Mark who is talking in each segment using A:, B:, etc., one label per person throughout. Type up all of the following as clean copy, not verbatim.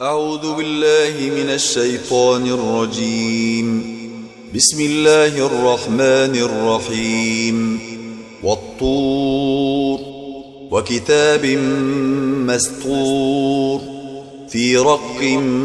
A: أعوذ بالله من الشيطان الرجيم. بسم الله الرحمن الرحيم. والطور وكتاب مسطور في رق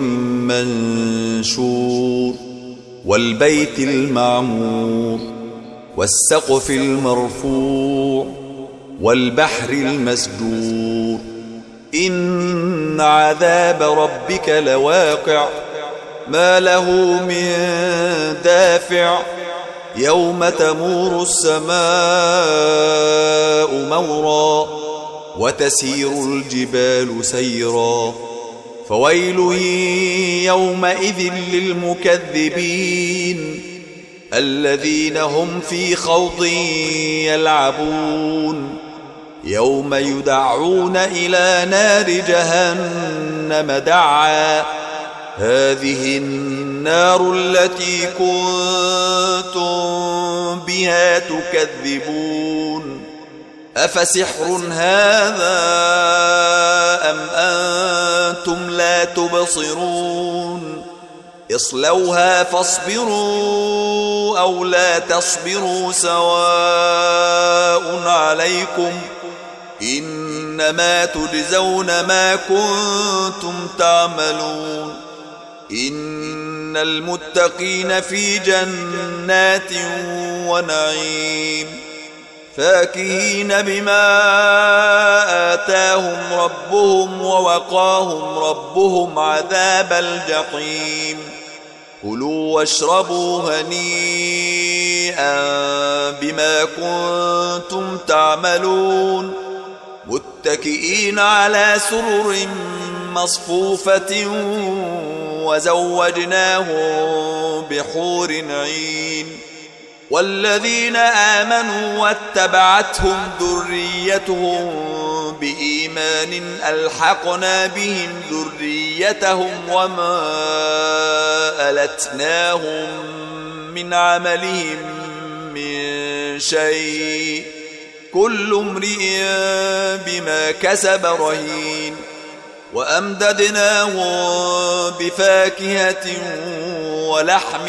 A: منشور والبيت المعمور والسقف المرفوع والبحر المسجور إن عذاب ربك لواقع ما له من دافع يوم تمور السماء مورا وتسير الجبال سيرا فويل يومئذ للمكذبين الذين هم في خوض يلعبون يوم يدعون إلى نار جهنم دعا هذه النار التي كنتم بها تكذبون أفسحر هذا أم أنتم لا تبصرون اصلوها فاصبروا أو لا تصبروا سواء عليكم إنما تجزون ما كنتم تعملون إن المتقين في جنات ونعيم فاكهين بما آتاهم ربهم ووقاهم ربهم عذاب الجحيم كلوا واشربوا هنيئا بما كنتم تعملون متكئين على سرر مصفوفة وزوجناهم بحور عين والذين آمنوا واتبعتهم ذريتهم بإيمان ألحقنا بهم ذريتهم وما ألتناهم من عملهم من شيء كل امرئ بما كسب رهين وأمددناهم بفاكهة ولحم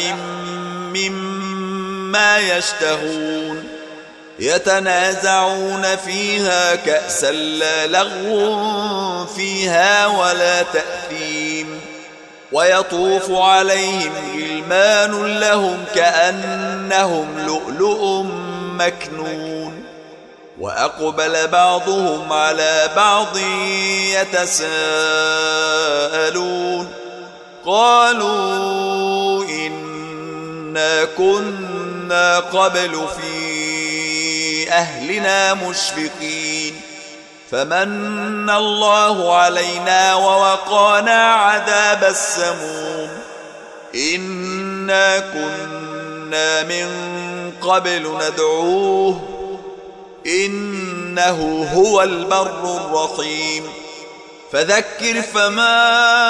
A: مما يشتهون يتنازعون فيها كأسا لا لغو فيها ولا تأثيم ويطوف عليهم غلمان لهم كأنهم لؤلؤ مكنون وأقبل بعضهم على بعض يتساءلون قالوا إنا كنا قبل في أهلنا مشفقين فمن الله علينا ووقانا عذاب السموم إنا كنا من قبل ندعوه إنه هو البر الرحيم فذكر فما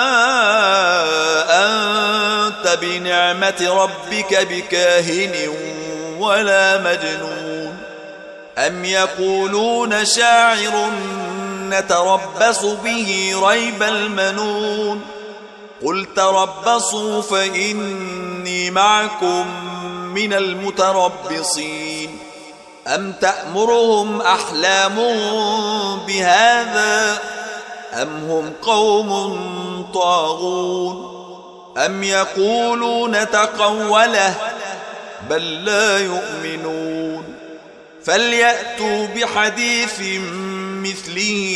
A: أنت بنعمة ربك بكاهن ولا مجنون أم يقولون شاعر نتربص به ريب المنون قل تربصوا فإني معكم من المتربصين أم تأمرهم أحلامهم بهذا أم هم قوم طاغون أم يقولون تقوله بل لا يؤمنون فليأتوا بحديث مثله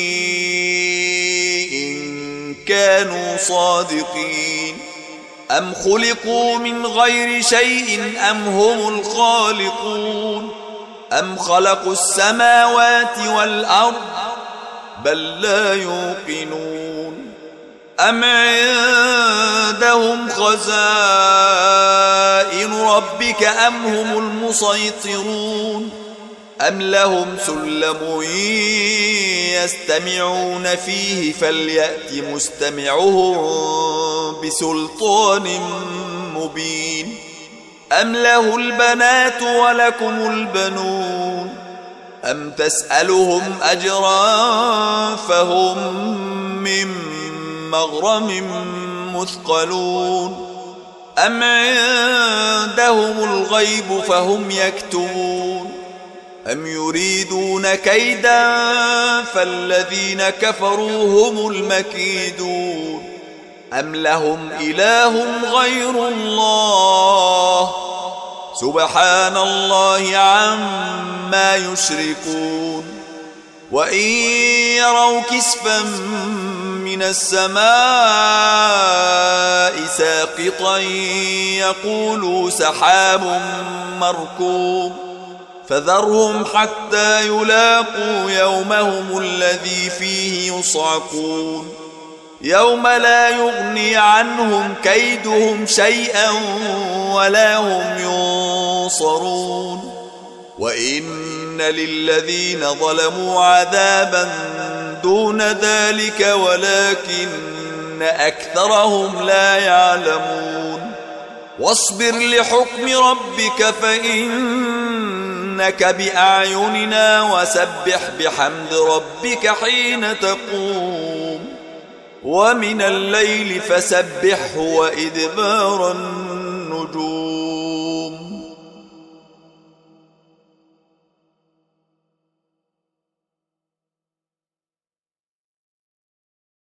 A: إن كانوا صادقين أم خلقوا من غير شيء أم هم الخالقون أم خلقوا السماوات والأرض بل لا يوقنون أم عندهم خزائن ربك أم هم المسيطرون أم لهم سلم يستمعون فيه فليأت مستمعهم بسلطان مبين أم له البنات ولكم البنون أم تسألهم أجرا فهم من مغرم مثقلون أم عندهم الغيب فهم يكتبون أم يريدون كيدا فالذين كفروا هم المكيدون أم لهم إله غير الله سبحان الله عما يشركون وإن يروا كسفا من السماء ساقطا يقولوا سحاب مركوم فذرهم حتى يلاقوا يومهم الذي فيه يصعقون يوم لا يغني عنهم كيدهم شيئا ولا هم ينصرون وإن للذين ظلموا عذابا دون ذلك ولكن أكثرهم لا يعلمون واصبر لحكم ربك فإنك بأعيننا وسبح بحمد ربك حين تقوم ومن الليل فسبحه وإدبار النجوم